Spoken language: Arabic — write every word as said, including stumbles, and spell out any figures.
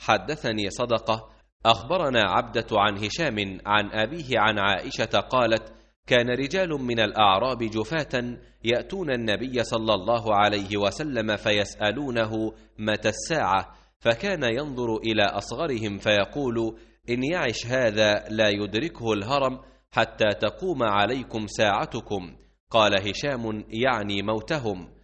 حدثني صدقة أخبرنا عبدة عن هشام عن أبيه عن عائشة قالت: كان رجال من الأعراب جفاة يأتون النبي صلى الله عليه وسلم فيسألونه متى الساعة، فكان ينظر إلى أصغرهم فيقول: إن يعش هذا لا يدركه الهرم حتى تقوم عليكم ساعتكم. قال هشام: يعني موتهم.